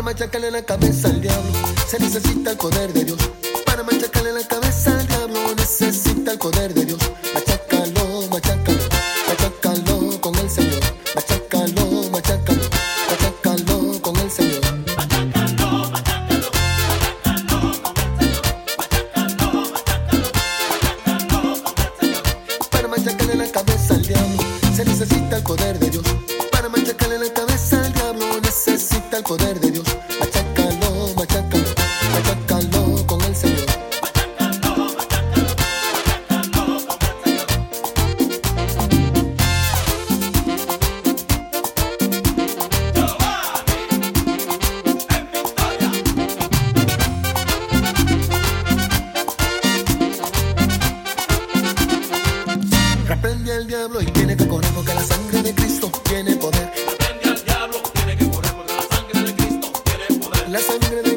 machacarle la cabeza al diablo se necesita el poder de Dios. Para machacarle la cabeza al diablo necesita el poder de Dios. Machácalo, machácalo, machácalo con el Señor. Machácalo, machácalo, machácalo con el Señor. Para machacarle la cabeza al diablo se necesita el poder de Dios. Para machacarle la cabeza al diablo necesita el poder de Dios. Machácalo, machácalo, machácalo con el Señor. Reprende al diablo y tiene que correr porque la sangre de Cristo tiene poder. Reprende al diablo, tiene que correr porque la sangre de Cristo tiene poder. La sangre de